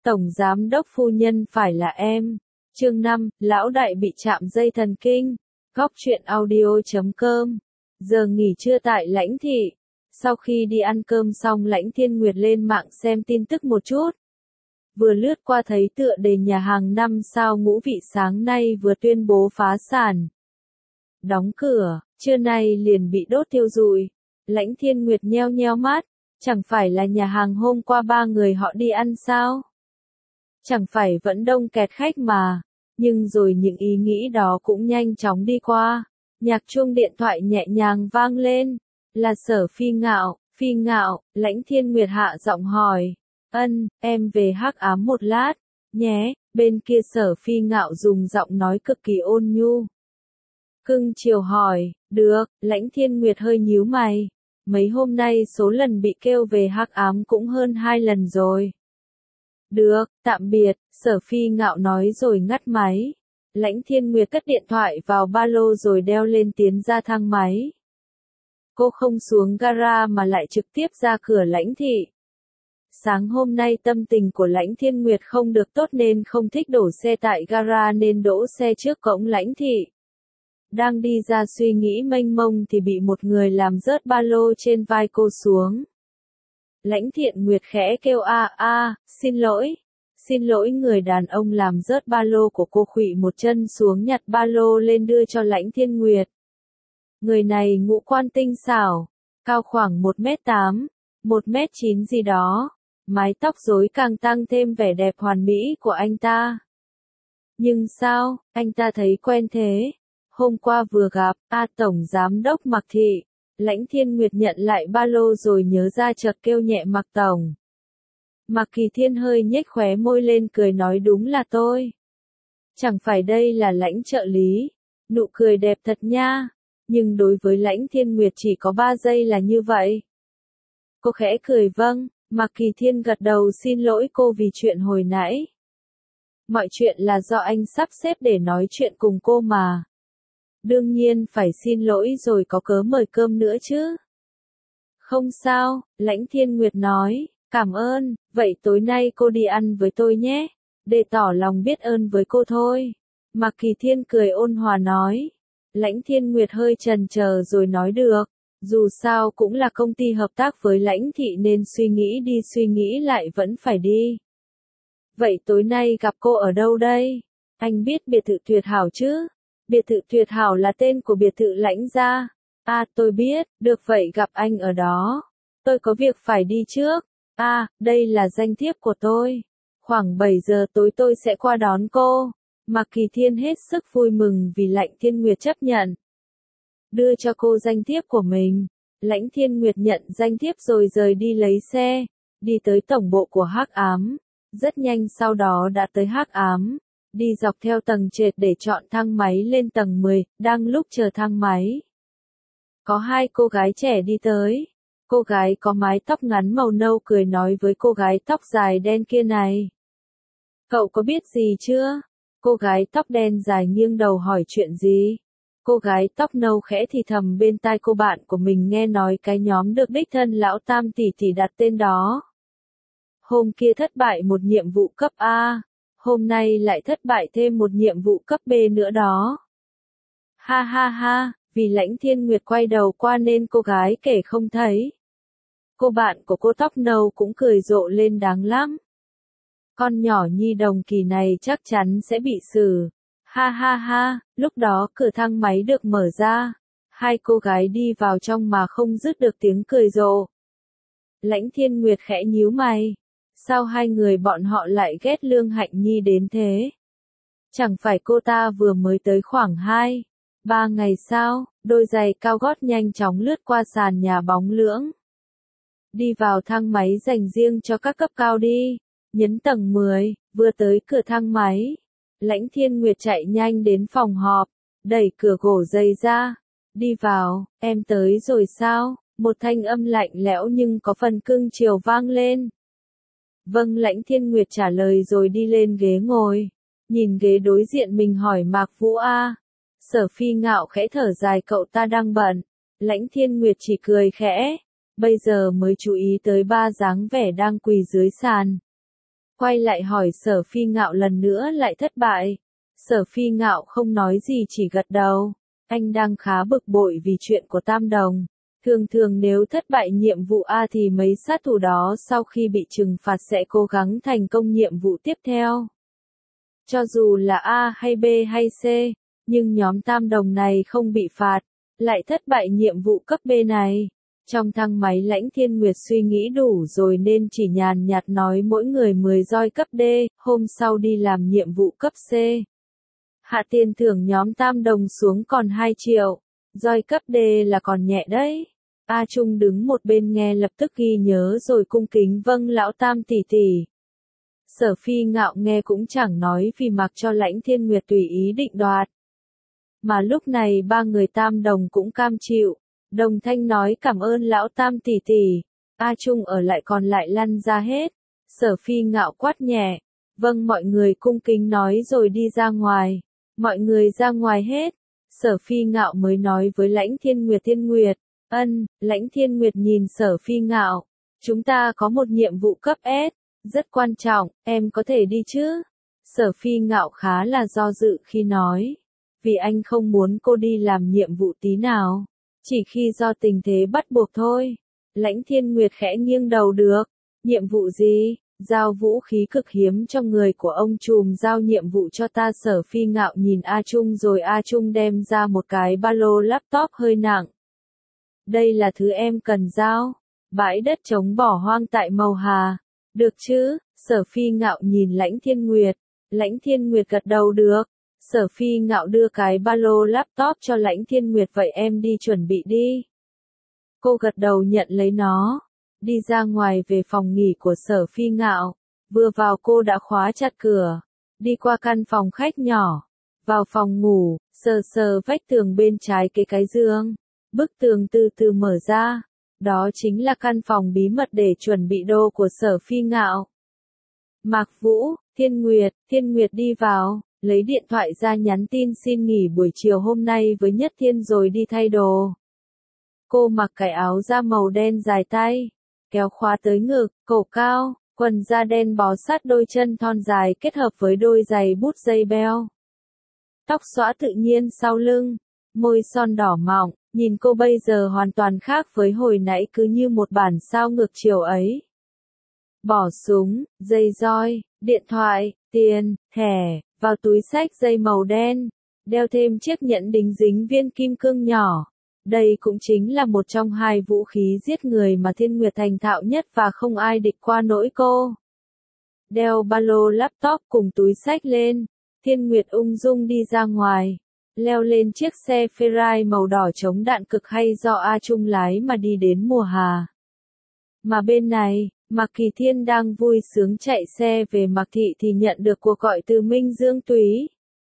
Tổng giám đốc phu nhân phải là em. Chương 5, lão đại bị chạm dây thần kinh. Góc truyện audio.com. Giờ nghỉ trưa tại Lãnh Thị. Sau khi đi ăn cơm xong Lãnh Thiên Nguyệt lên mạng xem tin tức một chút. Vừa lướt qua thấy tựa đề nhà hàng 5 sao Ngũ Vị sáng nay vừa tuyên bố phá sản. Đóng cửa, trưa nay liền bị đốt thiêu rụi. Lãnh Thiên Nguyệt nheo nheo mắt, chẳng phải là nhà hàng hôm qua 3 người họ đi ăn sao? Chẳng phải vẫn đông kẹt khách mà, nhưng rồi những ý nghĩ đó cũng nhanh chóng đi qua. Nhạc chuông điện thoại nhẹ nhàng vang lên, là Sở Phi Ngạo, Lãnh Thiên Nguyệt hạ giọng hỏi, em về Hắc Ám một lát, nhé, bên kia Sở Phi Ngạo dùng giọng nói cực kỳ ôn nhu. Cưng chiều hỏi, được, Lãnh Thiên Nguyệt hơi nhíu mày, mấy hôm nay số lần bị kêu về Hắc Ám cũng hơn 2 lần rồi. Được, tạm biệt, Sở Phi Ngạo nói rồi ngắt máy. Lãnh Thiên Nguyệt cất điện thoại vào ba lô rồi đeo lên tiến ra thang máy. Cô không xuống gara mà lại trực tiếp ra cửa Lãnh Thị. Sáng hôm nay tâm tình của Lãnh Thiên Nguyệt không được tốt nên không thích đổ xe tại gara nên đỗ xe trước cổng Lãnh Thị. Đang đi ra suy nghĩ mênh mông thì bị một người làm rớt ba lô trên vai cô xuống. Lãnh Thiện Nguyệt khẽ kêu xin lỗi người đàn ông làm rớt ba lô của cô khuỵu một chân xuống nhặt ba lô lên đưa cho Lãnh Thiên Nguyệt. Người này ngũ quan tinh xảo, cao khoảng 1m8, 1m9 gì đó, mái tóc rối càng tăng thêm vẻ đẹp hoàn mỹ của anh ta. Nhưng sao, anh ta thấy quen thế? Hôm qua vừa gặp, Tổng Giám đốc Mạc Thị. Lãnh Thiên Nguyệt nhận lại ba lô rồi nhớ ra chợt kêu nhẹ Mạc Tổng. Mạc Kỳ Thiên hơi nhếch khóe môi lên cười nói đúng là tôi. Chẳng phải đây là Lãnh trợ lý. Nụ cười đẹp thật nha. Nhưng đối với Lãnh Thiên Nguyệt chỉ có 3 giây là như vậy. Cô khẽ cười vâng, Mạc Kỳ Thiên gật đầu xin lỗi cô vì chuyện hồi nãy. Mọi chuyện là do anh sắp xếp để nói chuyện cùng cô mà. Đương nhiên phải xin lỗi rồi có cớ mời cơm nữa chứ. Không sao, Lãnh Thiên Nguyệt nói, cảm ơn, vậy tối nay cô đi ăn với tôi nhé, để tỏ lòng biết ơn với cô thôi. Mạc Kỳ Thiên cười ôn hòa nói. Lãnh Thiên Nguyệt hơi chần chờ rồi nói được, dù sao cũng là công ty hợp tác với Lãnh Thị nên suy nghĩ đi suy nghĩ lại vẫn phải đi. Vậy tối nay gặp cô ở đâu đây? Anh biết biệt thự Tuyệt Hảo chứ? Biệt thự Tuyệt Hảo là tên của biệt thự Lãnh gia. Tôi biết, được vậy gặp anh ở đó. Tôi có việc phải đi trước. Đây là danh thiếp của tôi. Khoảng 7 giờ tối tôi sẽ qua đón cô. Mạc Kỳ Thiên hết sức vui mừng vì Lãnh Thiên Nguyệt chấp nhận. Đưa cho cô danh thiếp của mình. Lãnh Thiên Nguyệt nhận danh thiếp rồi rời đi lấy xe. Đi tới tổng bộ của Hắc Ám. Rất nhanh sau đó đã tới Hắc Ám. Đi dọc theo tầng trệt để chọn thang máy lên tầng 10, đang lúc chờ thang máy. Có 2 cô gái trẻ đi tới. Cô gái có mái tóc ngắn màu nâu cười nói với cô gái tóc dài đen kia này. Cậu có biết gì chưa? Cô gái tóc đen dài nghiêng đầu hỏi chuyện gì? Cô gái tóc nâu khẽ thì thầm bên tai cô bạn của mình nghe nói cái nhóm được đích thân lão Tam tỷ tỷ đặt tên đó. Hôm kia thất bại một nhiệm vụ cấp A. Hôm nay lại thất bại thêm một nhiệm vụ cấp B nữa đó. Ha ha ha, vì Lãnh Thiên Nguyệt quay đầu qua nên cô gái kể không thấy. Cô bạn của cô tóc nâu cũng cười rộ lên đáng lắm. Con nhỏ nhi đồng kỳ này chắc chắn sẽ bị xử. Ha ha ha, lúc đó cửa thang máy được mở ra. 2 cô gái đi vào trong mà không dứt được tiếng cười rộ. Lãnh Thiên Nguyệt khẽ nhíu mày. Sao 2 người bọn họ lại ghét Lương Hạnh Nhi đến thế? Chẳng phải cô ta vừa mới tới khoảng 2-3 ngày sao? Đôi giày cao gót nhanh chóng lướt qua sàn nhà bóng lưỡng. Đi vào thang máy dành riêng cho các cấp cao đi. Nhấn tầng 10, vừa tới cửa thang máy. Lãnh Thiên Nguyệt chạy nhanh đến phòng họp, đẩy cửa gỗ dày ra. Đi vào, em tới rồi sao? Một thanh âm lạnh lẽo nhưng có phần cưng chiều vang lên. Vâng, Lãnh Thiên Nguyệt trả lời rồi đi lên ghế ngồi. Nhìn ghế đối diện mình hỏi Mạc Vũ Sở Phi Ngạo khẽ thở dài cậu ta đang bận. Lãnh Thiên Nguyệt chỉ cười khẽ. Bây giờ mới chú ý tới 3 dáng vẻ đang quỳ dưới sàn. quay lại hỏi Sở Phi Ngạo lần nữa lại thất bại. Sở Phi Ngạo không nói gì chỉ gật đầu. Anh đang khá bực bội vì chuyện của Tam Đồng. Thường thường nếu thất bại nhiệm vụ A thì mấy sát thủ đó sau khi bị trừng phạt sẽ cố gắng thành công nhiệm vụ tiếp theo. Cho dù là A hay B hay C, nhưng nhóm Tam Đồng này không bị phạt, lại thất bại nhiệm vụ cấp B này. Trong thang máy Lãnh Thiên Nguyệt suy nghĩ đủ rồi nên chỉ nhàn nhạt nói mỗi người 10 roi cấp D, hôm sau đi làm nhiệm vụ cấp C. Hạ tiền thưởng nhóm Tam Đồng xuống còn 2 triệu, roi cấp D là còn nhẹ đấy. A Trung đứng một bên nghe lập tức ghi nhớ rồi cung kính vâng lão Tam tỷ tỷ. Sở Phi Ngạo nghe cũng chẳng nói vì mặc cho Lãnh Thiên Nguyệt tùy ý định đoạt. Mà lúc này ba người Tam Đồng cũng cam chịu, đồng thanh nói cảm ơn lão Tam tỷ tỷ. A Trung ở lại còn lại lăn ra hết. Sở Phi Ngạo quát nhẹ, vâng mọi người cung kính nói rồi đi ra ngoài. Mọi người ra ngoài hết. Sở Phi Ngạo mới nói với Lãnh Thiên Nguyệt, Lãnh Thiên Nguyệt nhìn Sở Phi Ngạo, chúng ta có một nhiệm vụ cấp S, rất quan trọng, em có thể đi chứ? Sở Phi Ngạo khá là do dự khi nói, vì anh không muốn cô đi làm nhiệm vụ tí nào, chỉ khi do tình thế bắt buộc thôi. Lãnh Thiên Nguyệt khẽ nghiêng đầu được, nhiệm vụ gì? Giao vũ khí cực hiếm trong người của ông trùm giao nhiệm vụ cho ta. Sở Phi Ngạo nhìn A Trung rồi A Trung đem ra một cái ba lô laptop hơi nặng. Đây là thứ em cần giao. Bãi đất trống bỏ hoang tại Màu Hà. Được chứ? Sở Phi Ngạo nhìn Lãnh Thiên Nguyệt. Lãnh Thiên Nguyệt gật đầu được. Sở Phi Ngạo đưa cái ba lô laptop cho Lãnh Thiên Nguyệt, vậy em đi chuẩn bị đi. Cô gật đầu nhận lấy nó. Đi ra ngoài về phòng nghỉ của Sở Phi Ngạo. Vừa vào cô đã khóa chặt cửa. Đi qua căn phòng khách nhỏ. Vào phòng ngủ, sờ sờ vách tường bên trái cái giường. Bức tường từ từ mở ra. Đó chính là căn phòng bí mật để chuẩn bị đồ của Sở Phi Ngạo. Mạc Vũ, Thiên Nguyệt đi vào, lấy điện thoại ra nhắn tin xin nghỉ buổi chiều hôm nay với Nhất Thiên rồi đi thay đồ. Cô mặc cái áo da màu đen dài tay, kéo khóa tới ngực, cổ cao, quần da đen bó sát đôi chân thon dài kết hợp với đôi giày bút dây beo. Tóc xõa tự nhiên sau lưng, môi son đỏ mọng, nhìn cô bây giờ hoàn toàn khác với hồi nãy, cứ như một bản sao ngược chiều ấy. Bỏ súng, dây roi, điện thoại, tiền, thẻ, vào túi xách dây màu đen, đeo thêm chiếc nhẫn đính dính viên kim cương nhỏ. Đây cũng chính là một trong hai vũ khí giết người mà Thiên Nguyệt thành thạo nhất và không ai địch qua nỗi cô. Đeo ba lô laptop cùng túi xách lên, Thiên Nguyệt ung dung đi ra ngoài, leo lên chiếc xe Ferrari màu đỏ chống đạn cực hay do A Trung lái mà đi đến Mùa Hà. Mà bên này, Mạc Kỳ Thiên đang vui sướng chạy xe về Mạc Thị thì nhận được cuộc gọi từ Minh Dương Túy.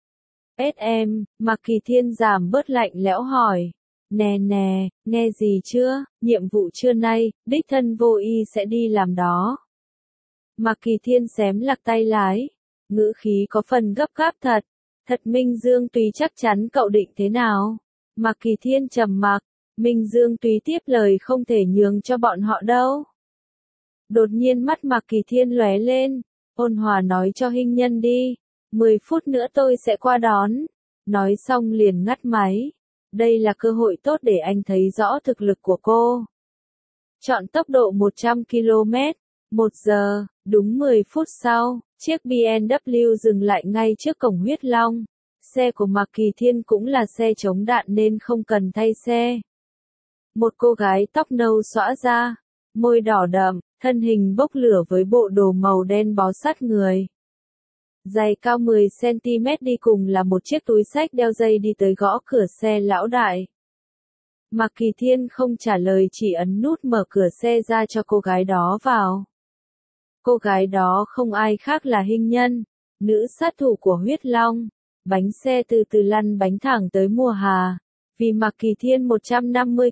SM, Mạc Kỳ Thiên giảm bớt lạnh lẽo hỏi. Nè, nghe gì chưa, nhiệm vụ trưa nay, đích thân Vô Y sẽ đi làm đó. Mạc Kỳ Thiên xém lạc tay lái, ngữ khí có phần gấp gáp thật. Thật Minh Dương Túy chắc chắn cậu định thế nào? Mạc Kỳ Thiên trầm mặc, Minh Dương Túy tiếp lời không thể nhường cho bọn họ đâu. Đột nhiên mắt Mạc Kỳ Thiên lóe lên, ôn hòa nói cho Hinh Nhân đi, 10 phút nữa tôi sẽ qua đón. Nói xong liền ngắt máy. Đây là cơ hội tốt để anh thấy rõ thực lực của cô. Chọn tốc độ 100 km/h, đúng 10 phút sau, chiếc BMW dừng lại ngay trước cổng Huyết Long. Xe của Mạc Kỳ Thiên cũng là xe chống đạn nên không cần thay xe. Một cô gái tóc nâu xõa ra, môi đỏ đậm, thân hình bốc lửa với bộ đồ màu đen bó sát người. Giày cao 10 cm đi cùng là một chiếc túi xách đeo dây đi tới gõ cửa xe lão đại. Mạc Kỳ Thiên không trả lời chỉ ấn nút mở cửa xe ra cho cô gái đó vào. Cô gái đó không ai khác là Hinh Nhân, nữ sát thủ của Huyết Long. Bánh xe từ từ lăn bánh thẳng tới Mùa Hà. Vì Mạc Kỳ Thiên 150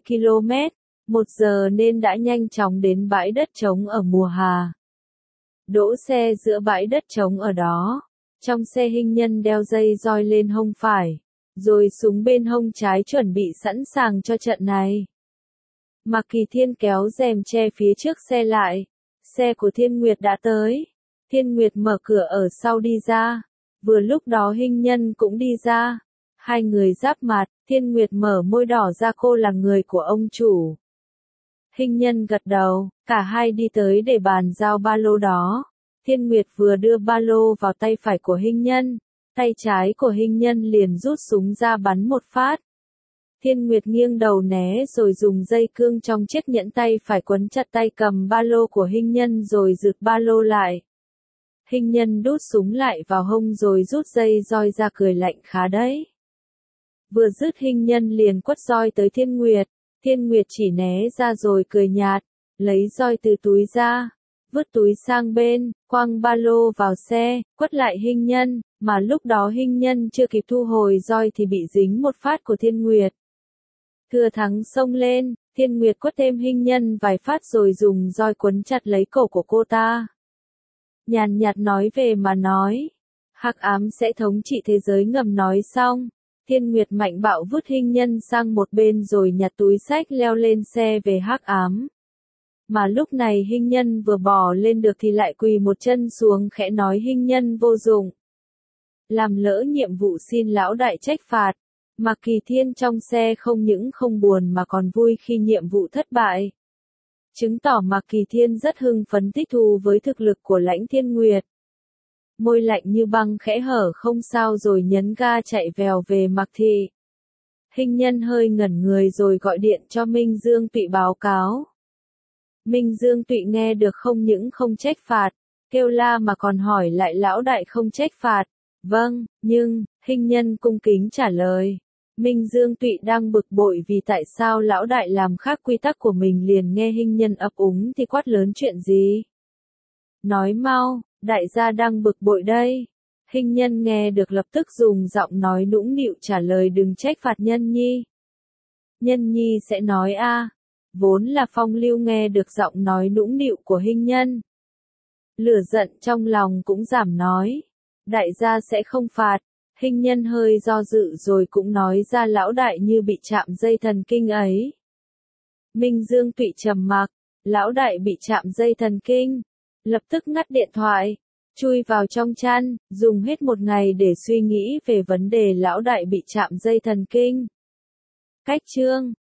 km/h nên đã nhanh chóng đến bãi đất trống ở Mùa Hà. Đỗ xe giữa bãi đất trống ở đó. Trong xe Hinh Nhân đeo dây roi lên hông phải, rồi súng bên hông trái chuẩn bị sẵn sàng cho trận này. Mạc Kỳ Thiên kéo rèm che phía trước xe lại. Xe của Thiên Nguyệt đã tới. Thiên Nguyệt mở cửa ở sau đi ra. Vừa lúc đó Hinh Nhân cũng đi ra. Hai người giáp mặt, Thiên Nguyệt mở môi đỏ ra cô là người của ông chủ. Hinh Nhân gật đầu, cả hai đi tới để bàn giao ba lô đó. Thiên Nguyệt vừa đưa ba lô vào tay phải của Hinh Nhân, tay trái của Hinh Nhân liền rút súng ra bắn một phát. Thiên Nguyệt nghiêng đầu né rồi dùng dây cương trong chiếc nhẫn tay phải quấn chặt tay cầm ba lô của Hinh Nhân rồi giựt ba lô lại. Hinh Nhân đút súng lại vào hông rồi rút dây roi ra cười lạnh khá đấy. Vừa dứt Hinh Nhân liền quất roi tới Thiên Nguyệt. Thiên Nguyệt chỉ né ra rồi cười nhạt, lấy roi từ túi ra, vứt túi sang bên, quăng ba lô vào xe, quất lại Hinh Nhân, mà lúc đó Hinh Nhân chưa kịp thu hồi roi thì bị dính một phát của Thiên Nguyệt. Thừa thắng xông lên, Thiên Nguyệt quất thêm Hinh Nhân vài phát rồi dùng roi quấn chặt lấy cổ của cô ta. Nhàn nhạt nói về mà nói, hắc ám sẽ thống trị thế giới ngầm nói xong. Thiên Nguyệt mạnh bạo vứt Hinh Nhân sang một bên rồi nhặt túi xách leo lên xe về hắc ám. Mà lúc này Hinh Nhân vừa bò lên được thì lại quỳ một chân xuống khẽ nói Hinh Nhân vô dụng. Làm lỡ nhiệm vụ xin lão đại trách phạt. Mạc Kỳ Thiên trong xe không những không buồn mà còn vui khi nhiệm vụ thất bại. Chứng tỏ Mạc Kỳ Thiên rất hưng phấn thích thú với thực lực của Lãnh Thiên Nguyệt. Môi lạnh như băng khẽ hở không sao rồi nhấn ga chạy vèo về Mạc Thị. Hinh Nhân hơi ngẩn người rồi gọi điện cho Minh Dương Tụy báo cáo. Minh Dương Tụy nghe được không những không trách phạt, kêu la mà còn hỏi lại lão đại không trách phạt. Vâng, nhưng, Hinh Nhân cung kính trả lời. Minh Dương Tụy đang bực bội vì tại sao lão đại làm khác quy tắc của mình liền nghe Hinh Nhân ấp úng thì quát lớn chuyện gì. Nói mau, đại gia đang bực bội đây. Hinh Nhân nghe được lập tức dùng giọng nói nũng nịu trả lời đừng trách phạt Nhân Nhi. Nhân Nhi sẽ nói a. Vốn là Phong Lưu nghe được giọng nói nũng nịu của Hinh Nhân. Lửa giận trong lòng cũng giảm nói. Đại gia sẽ không phạt. Hinh Nhân hơi do dự rồi cũng nói ra lão đại như bị chạm dây thần kinh ấy. Minh Dương Tụy trầm mặc, lão đại bị chạm dây thần kinh. Lập tức ngắt điện thoại, chui vào trong chăn, dùng hết một ngày để suy nghĩ về vấn đề lão đại bị chạm dây thần kinh. Cách chương